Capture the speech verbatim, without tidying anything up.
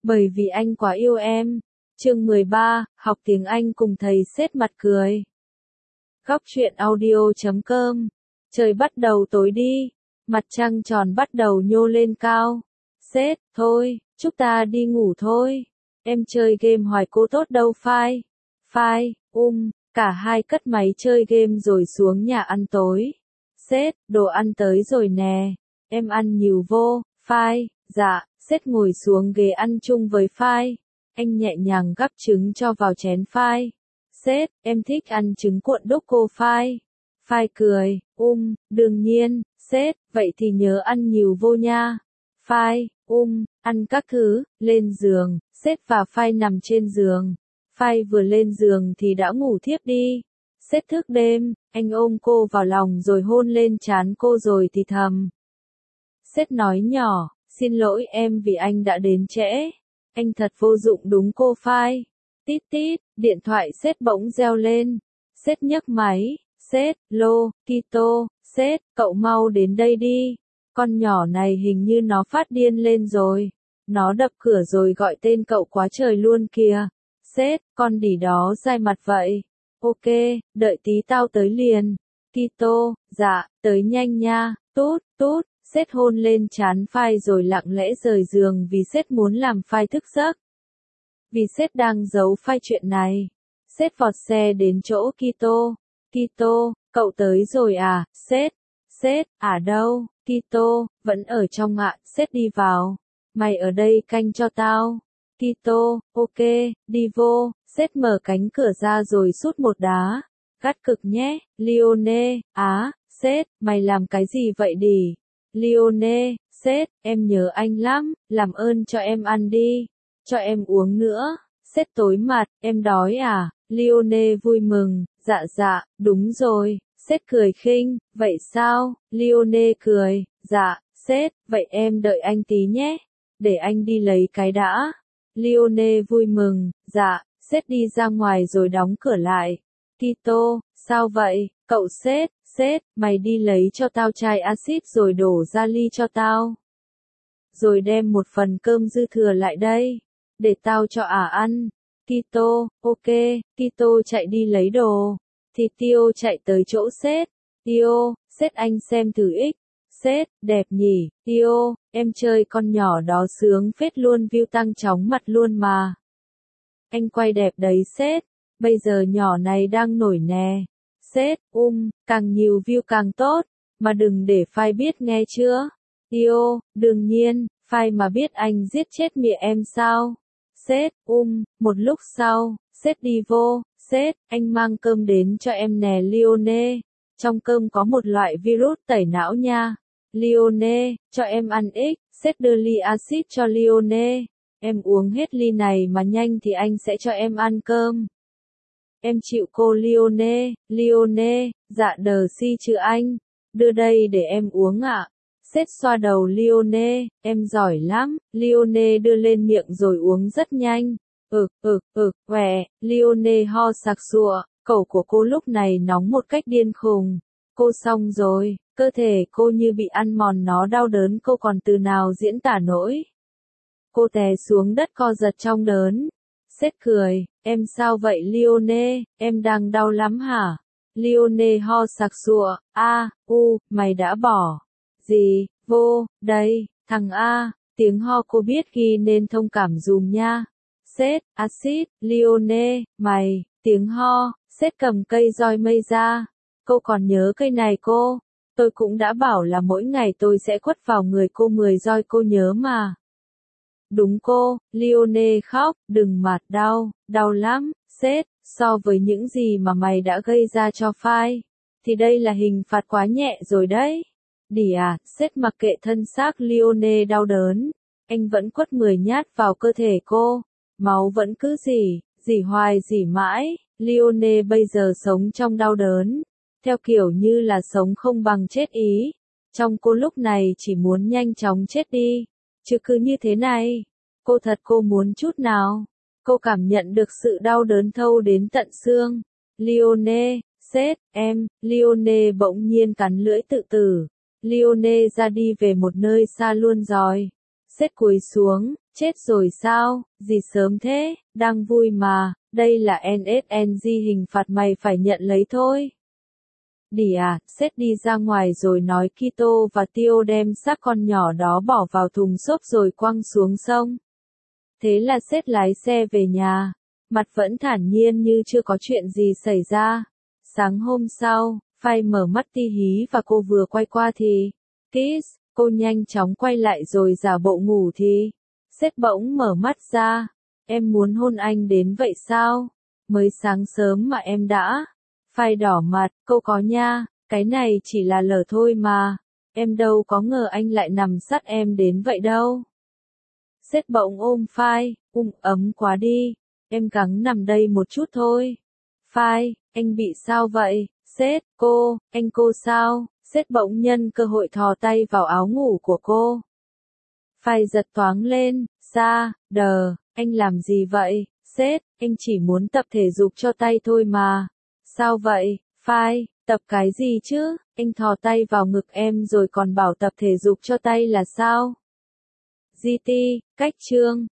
Bởi vì anh quá yêu em. Chương mười ba, học tiếng Anh cùng thầy sếp mặt cười. Góc truyện audio chấm com. Trời bắt đầu tối đi, mặt trăng tròn bắt đầu nhô lên cao. Sếp, thôi, chúc ta đi ngủ thôi. Em chơi game hoài cô tốt đâu phai. Phai, um, cả hai cất máy chơi game rồi xuống nhà ăn tối. Sếp, đồ ăn tới rồi nè. Em ăn nhiều vô, phai, dạ, sếp ngồi xuống ghế ăn chung với phai. Anh nhẹ nhàng gắp trứng cho vào chén phai. Sếp, em thích ăn trứng cuộn đúc cô phai. Phai cười, um, đương nhiên, sếp, vậy thì nhớ ăn nhiều vô nha. Phai, um, ăn các thứ, lên giường, sếp và phai nằm trên giường. Phai vừa lên giường thì đã ngủ thiếp đi. Sếp thức đêm, anh ôm cô vào lòng rồi hôn lên trán cô rồi thì thầm. Sếp nói nhỏ, xin lỗi em vì anh đã đến trễ. Anh thật vô dụng đúng cô phai. Tít tít, điện thoại sếp bỗng reo lên. Sếp nhấc máy, sếp, lô, Kito, sếp, cậu mau đến đây đi. Con nhỏ này hình như nó phát điên lên rồi. Nó đập cửa rồi gọi tên cậu quá trời luôn kìa. Sếp, con đỉ đó dai mặt vậy. Ok, đợi tí tao tới liền. Kito, dạ, tới nhanh nha, tút, tút. Sếp hôn lên trán phai rồi lặng lẽ rời giường vì sếp muốn làm phai thức giấc. Vì sếp đang giấu phai chuyện này. Sếp vọt xe đến chỗ Kito. Kito, cậu tới rồi à, sếp? Sếp, à đâu? Kito, vẫn ở trong ạ, sếp đi vào. Mày ở đây canh cho tao. Kito, ok, đi vô. Sếp mở cánh cửa ra rồi sút một đá. Gắt cực nhé, Lione, á, sếp, mày làm cái gì vậy đỉ? Lione, sếp, em nhớ anh lắm, làm ơn cho em ăn đi. Cho em uống nữa. Sếp tối mặt, em đói à? Lione vui mừng, dạ dạ, đúng rồi. Sếp cười khinh, vậy sao? Lione cười, dạ, sếp, vậy em đợi anh tí nhé. Để anh đi lấy cái đã. Lione vui mừng, dạ, sếp đi ra ngoài rồi đóng cửa lại. Kito, sao vậy, cậu sếp, sếp, mày đi lấy cho tao chai axit rồi đổ ra ly cho tao. Rồi đem một phần cơm dư thừa lại đây, để tao cho ả ăn. Kito, ok, Kito chạy đi lấy đồ. Thì Tio chạy tới chỗ sếp. Tio, sếp anh xem thử ích. Sếp, đẹp nhỉ, Tio, em chơi con nhỏ đó sướng phết luôn, view tăng chóng mặt luôn mà. Anh quay đẹp đấy sếp, bây giờ nhỏ này đang nổi nè. Sếp, um, càng nhiều view càng tốt, mà đừng để phai biết nghe chưa? Tio, đương nhiên, phai mà biết anh giết chết mẹ em sao? Sếp, um, một lúc sau, sếp đi vô, sếp, anh mang cơm đến cho em nè Lione. Trong cơm có một loại virus tẩy não nha. Lione, cho em ăn ít, sếp đưa ly axit cho Lione. Em uống hết ly này mà nhanh thì anh sẽ cho em ăn cơm. Em chịu cô Lione, Lione, dạ đờ si chứ anh. Đưa đây để em uống ạ. Sếp xoa đầu Lione, em giỏi lắm. Lione đưa lên miệng rồi uống rất nhanh. Ực, ực, ực, quẹ, Lione ho sặc sụa, cổ của cô lúc này nóng một cách điên khùng. Cô xong rồi, cơ thể cô như bị ăn mòn, nó đau đớn cô còn từ nào diễn tả nổi. Cô té xuống đất co giật trong đớn. Sếp cười, em sao vậy Lione, em đang đau lắm hả? Lione ho sặc sụa, a, u, mày đã bỏ. Gì, vô, đây, thằng A, tiếng ho cô biết ghi nên thông cảm dùm nha. Sếp, axit, Lione, mày, tiếng ho, sếp cầm cây roi mây ra. Cô còn nhớ cây này cô? Tôi cũng đã bảo là mỗi ngày tôi sẽ quất vào người cô mười roi, cô nhớ mà. Đúng cô, Lione khóc, đừng mặt đau, đau lắm, sếp, so với những gì mà mày đã gây ra cho phai, thì đây là hình phạt quá nhẹ rồi đấy. Đỉ à, sếp mặc kệ thân xác Lione đau đớn, anh vẫn quất mười nhát vào cơ thể cô, máu vẫn cứ rỉ, rỉ hoài rỉ mãi, Lione bây giờ sống trong đau đớn, theo kiểu như là sống không bằng chết ý, trong cô lúc này chỉ muốn nhanh chóng chết đi, chứ cứ như thế này, cô thật cô muốn chút nào, cô cảm nhận được sự đau đớn thâu đến tận xương, Lione, sếp, em, Lione bỗng nhiên cắn lưỡi tự tử. Lione ra đi về một nơi xa luôn rồi. Sếp cúi xuống, Chết rồi sao, gì sớm thế, đang vui mà, đây là en ét en giê hình phạt mày phải nhận lấy thôi. Đi à, sếp đi ra ngoài rồi nói Kito và Tio đem xác con nhỏ đó bỏ vào thùng xốp rồi quăng xuống sông. Thế là sếp lái xe về nhà, mặt vẫn thản nhiên như chưa có chuyện gì xảy ra. Sáng hôm sau, Phai mở mắt ti hí và cô vừa quay qua thì, Kiss, cô nhanh chóng quay lại rồi giả bộ ngủ thì, sếp bỗng mở mắt ra, em muốn hôn anh đến vậy sao? Mới sáng sớm mà em đã. Phai đỏ mặt, cô có nha, cái này chỉ là lờ thôi mà, em đâu có ngờ anh lại nằm sát em đến vậy đâu. Sếp bỗng ôm Phai, ung ấm quá đi, em gắng nằm đây một chút thôi. Phai, anh bị sao vậy? Sếp, cô, anh cô sao? Sếp bỗng nhân cơ hội thò tay vào áo ngủ của cô. Phai giật thoáng lên, ra, đờ, anh làm gì vậy? Sếp, anh chỉ muốn tập thể dục cho tay thôi mà. Sao vậy, Phai, tập cái gì chứ? Anh thò tay vào ngực em rồi còn bảo tập thể dục cho tay là sao? giê tê, cách chương.